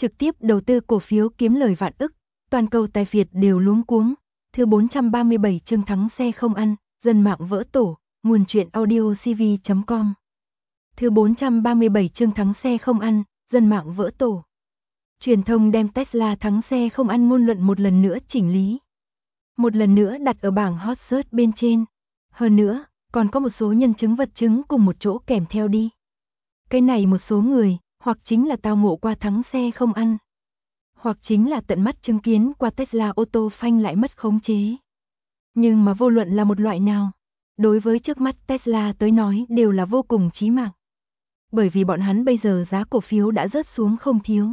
trực tiếp đầu tư cổ phiếu kiếm lời vạn ức, toàn cầu tài phiệt đều luống cuống. Thứ 437 chương thắng xe không ăn, dân mạng vỡ tổ, nguồn truyện audio cv.com. Thứ 437 chương thắng xe không ăn, dân mạng vỡ tổ. Truyền thông đem Tesla thắng xe không ăn ngôn luận một lần nữa chỉnh lý. Một lần nữa đặt ở bảng hot search bên trên. Hơn nữa, còn có một số nhân chứng vật chứng cùng một chỗ kèm theo đi. Cái này một số người, hoặc chính là tao ngộ qua thắng xe không ăn, hoặc chính là tận mắt chứng kiến qua Tesla ô tô phanh lại mất khống chế. Nhưng mà vô luận là một loại nào, đối với trước mắt Tesla tới nói đều là vô cùng chí mạng. Bởi vì bọn hắn bây giờ giá cổ phiếu đã rớt xuống không thiếu.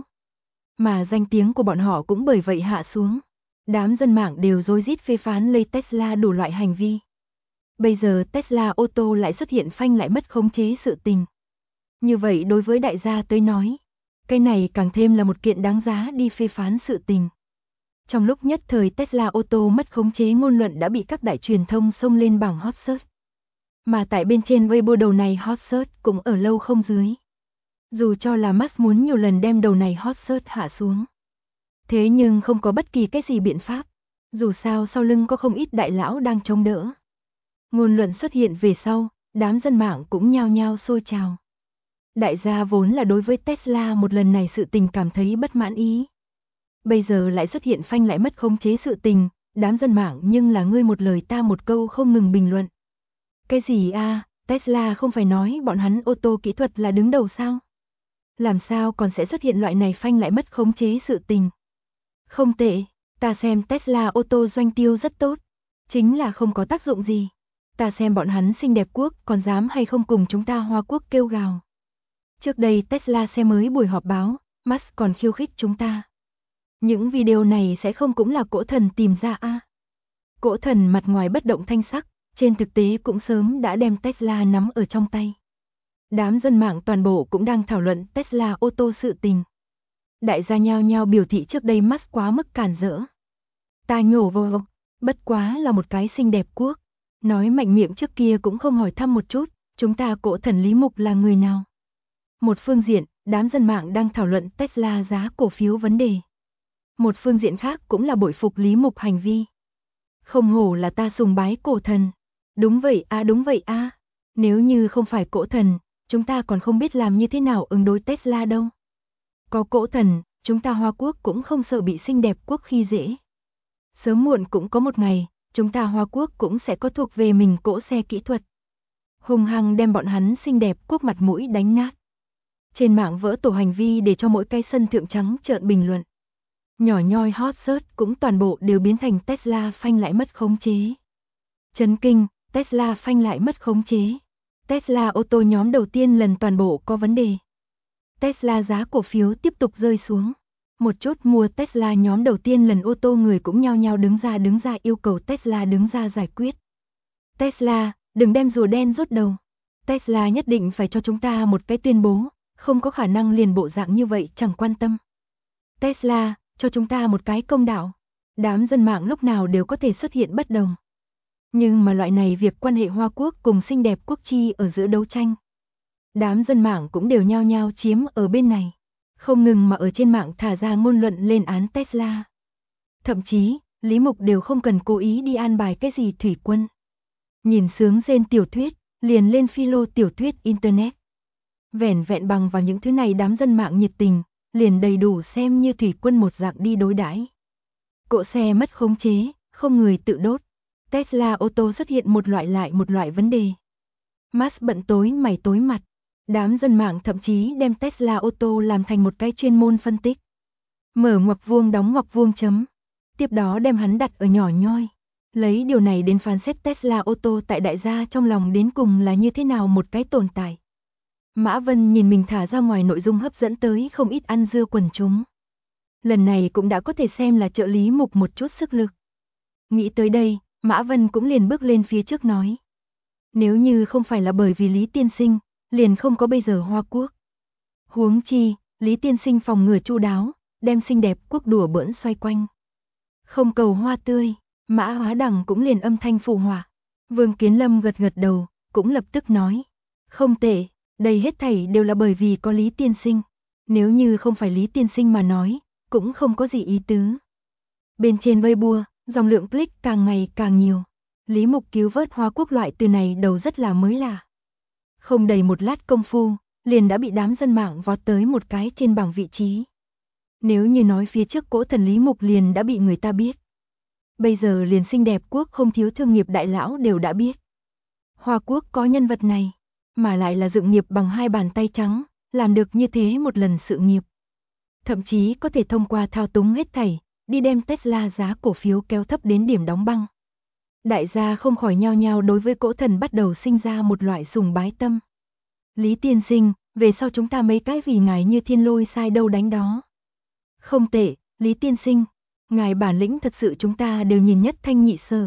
Mà danh tiếng của bọn họ cũng bởi vậy hạ xuống. Đám dân mạng đều rối rít phê phán lấy Tesla đủ loại hành vi. Bây giờ Tesla ô tô lại xuất hiện phanh lại mất khống chế sự tình. Như vậy đối với đại gia tới nói, cái này càng thêm là một kiện đáng giá đi phê phán sự tình. Trong lúc nhất thời Tesla ô tô mất khống chế ngôn luận đã bị các đại truyền thông xông lên bảng hot search. Mà tại bên trên Weibo đầu này hot search cũng ở lâu không dưới. Dù cho là Musk muốn nhiều lần đem đầu này hot search hạ xuống. Thế nhưng không có bất kỳ cái gì biện pháp. Dù sao sau lưng có không ít đại lão đang chống đỡ. Ngôn luận xuất hiện về sau, đám dân mạng cũng nhao nhao sôi trào. Đại gia vốn là đối với Tesla một lần này sự tình cảm thấy bất mãn ý. Bây giờ lại xuất hiện phanh lại mất khống chế sự tình, đám dân mạng nhưng là ngươi một lời ta một câu không ngừng bình luận. Cái gì a? Tesla không phải nói bọn hắn ô tô kỹ thuật là đứng đầu sao? Làm sao còn sẽ xuất hiện loại này phanh lại mất khống chế sự tình? Không tệ, ta xem Tesla ô tô doanh tiêu rất tốt, chính là không có tác dụng gì. Ta xem bọn hắn xinh đẹp quốc còn dám hay không cùng chúng ta Hoa Quốc kêu gào. Trước đây Tesla xe mới buổi họp báo, Musk còn khiêu khích chúng ta. Những video này sẽ không cũng là cỗ thần tìm ra a? Cỗ thần mặt ngoài bất động thanh sắc, trên thực tế cũng sớm đã đem Tesla nắm ở trong tay. Đám dân mạng toàn bộ cũng đang thảo luận Tesla ô tô sự tình. Đại gia nhao nhao biểu thị trước đây Musk quá mức cản rỡ. Ta nhổ vô, bất quá là một cái xinh đẹp quốc. Nói mạnh miệng trước kia cũng không hỏi thăm một chút, chúng ta cỗ thần Lý Mục là người nào. Một phương diện, đám dân mạng đang thảo luận Tesla giá cổ phiếu vấn đề. Một phương diện khác cũng là bội phục Lý Mục hành vi. Không hổ là ta sùng bái cổ thần. Đúng vậy a. Nếu như không phải cổ thần, chúng ta còn không biết làm như thế nào ứng đối Tesla đâu. Có cổ thần, chúng ta Hoa Quốc cũng không sợ bị xinh đẹp quốc khi dễ. Sớm muộn cũng có một ngày, chúng ta Hoa Quốc cũng sẽ có thuộc về mình cỗ xe kỹ thuật. Hung hăng đem bọn hắn xinh đẹp quốc mặt mũi đánh nát. Trên mạng vỡ tổ hành vi để cho mỗi cái sân thượng trắng trợn bình luận. Nhỏ nhoi hot search cũng toàn bộ đều biến thành Tesla phanh lại mất khống chế. Chấn kinh, Tesla phanh lại mất khống chế. Tesla ô tô nhóm đầu tiên lần toàn bộ có vấn đề. Tesla giá cổ phiếu tiếp tục rơi xuống. Một chút mua Tesla nhóm đầu tiên lần ô tô người cũng nhao nhao đứng ra yêu cầu Tesla đứng ra giải quyết. Tesla, đừng đem rùa đen rút đầu. Tesla nhất định phải cho chúng ta một cái tuyên bố, không có khả năng liền bộ dạng như vậy chẳng quan tâm. Tesla, cho chúng ta một cái công đạo. Đám dân mạng lúc nào đều có thể xuất hiện bất đồng. Nhưng mà loại này việc quan hệ Hoa Quốc cùng xinh đẹp quốc chi ở giữa đấu tranh. Đám dân mạng cũng đều nhao nhao chiếm ở bên này. Không ngừng mà ở trên mạng thả ra ngôn luận lên án Tesla. Thậm chí, Lý Mục đều không cần cố ý đi an bài cái gì thủy quân. Nhìn sướng rên tiểu thuyết, liền lên philo tiểu thuyết Internet. Vẻn vẹn bằng vào những thứ này đám dân mạng nhiệt tình, liền đầy đủ xem như thủy quân một dạng đi đối đãi. Cỗ xe mất khống chế, không người tự đốt. Tesla ô tô xuất hiện một loại vấn đề. Musk bận tối mày tối mặt. Đám dân mạng thậm chí đem Tesla ô tô làm thành một cái chuyên môn phân tích. Mở ngoặc vuông đóng ngoặc vuông chấm. Tiếp đó đem hắn đặt ở nhỏ nhoi. Lấy điều này đến phán xét Tesla ô tô tại đại gia trong lòng đến cùng là như thế nào một cái tồn tại. Mã Vân nhìn mình thả ra ngoài nội dung hấp dẫn tới không ít ăn dưa quần chúng. Lần này cũng đã có thể xem là trợ lý Mục một chút sức lực. Nghĩ tới đây, Mã Vân cũng liền bước lên phía trước nói. Nếu như không phải là bởi vì Lý Tiên Sinh, liền không có bây giờ Hoa Quốc. Huống chi, Lý Tiên Sinh phòng ngừa chu đáo, đem xinh đẹp quốc đùa bỡn xoay quanh. Không cầu hoa tươi, Mã Hóa Đằng cũng liền âm thanh phụ họa. Vương Kiến Lâm gật gật đầu, cũng lập tức nói. Không tệ, đây hết thảy đều là bởi vì có Lý Tiên Sinh. Nếu như không phải Lý tiên sinh mà nói, cũng không có gì ý tứ. Bên trên Weibo, dòng lượng click càng ngày càng nhiều. Lý Mục cứu vớt Hoa Quốc loại từ này đầu rất là mới lạ. Không đầy một lát công phu, liền đã bị đám dân mạng vót tới một cái trên bảng vị trí. Nếu như nói phía trước cỗ thần Lý Mục liền đã bị người ta biết. Bây giờ liền xinh đẹp quốc không thiếu thương nghiệp đại lão đều đã biết. Hoa Quốc có nhân vật này, mà lại là dựng nghiệp bằng hai bàn tay trắng, làm được như thế một lần sự nghiệp. Thậm chí có thể thông qua thao túng hết thảy, đi đem Tesla giá cổ phiếu kéo thấp đến điểm đóng băng. Đại gia không khỏi nhao nhao đối với cỗ thần bắt đầu sinh ra một loại sùng bái tâm. Lý tiên sinh, về sau chúng ta mấy cái vì ngài như thiên lôi sai đâu đánh đó. Không tệ, Lý tiên sinh, ngài bản lĩnh thật sự chúng ta đều nhìn nhất thanh nhị sở.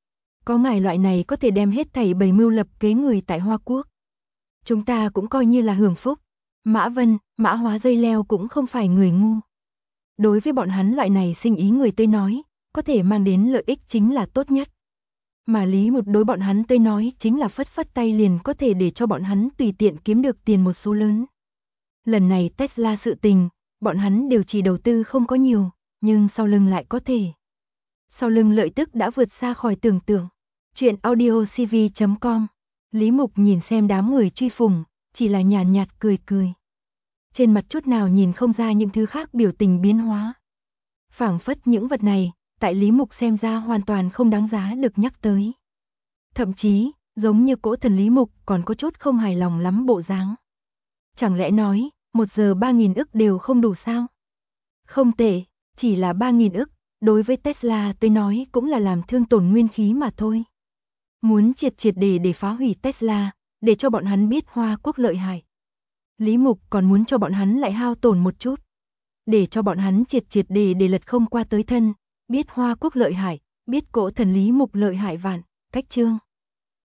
Có ngài loại này có thể đem hết thảy bày mưu lập kế người tại Hoa Quốc. Chúng ta cũng coi như là hưởng phúc. Mã Vân, Mã Hóa dây leo cũng không phải người ngu. Đối với bọn hắn loại này sinh ý người tới nói, có thể mang đến lợi ích chính là tốt nhất. Mà Lý Mục đối bọn hắn tới nói chính là phất phất tay liền có thể để cho bọn hắn tùy tiện kiếm được tiền một số lớn. Lần này Tesla sự tình, bọn hắn đều chỉ đầu tư không có nhiều, nhưng sau lưng lại có thể. Sau lưng lợi tức đã vượt xa khỏi tưởng tượng. Chuyện audiocv.com. Lý Mục nhìn xem đám người truy phùng, chỉ là nhàn nhạt cười cười. Trên mặt chút nào nhìn không ra những thứ khác biểu tình biến hóa. Phảng phất những vật này, tại Lý Mục xem ra hoàn toàn không đáng giá được nhắc tới. Thậm chí, giống như cỗ thần Lý Mục còn có chút không hài lòng lắm bộ dáng. Chẳng lẽ nói, 1 giờ 3.000 ức đều không đủ sao? Không tệ, chỉ là 3.000 ức, đối với Tesla tới nói cũng là làm thương tổn nguyên khí mà thôi. Muốn triệt để phá hủy Tesla, để cho bọn hắn biết Hoa Quốc lợi hại. Lý Mục còn muốn cho bọn hắn lại hao tổn một chút. Để cho bọn hắn triệt để lật không qua tới thân, biết Hoa Quốc lợi hại, biết cỗ thần Lý Mục lợi hại vạn, cách chương.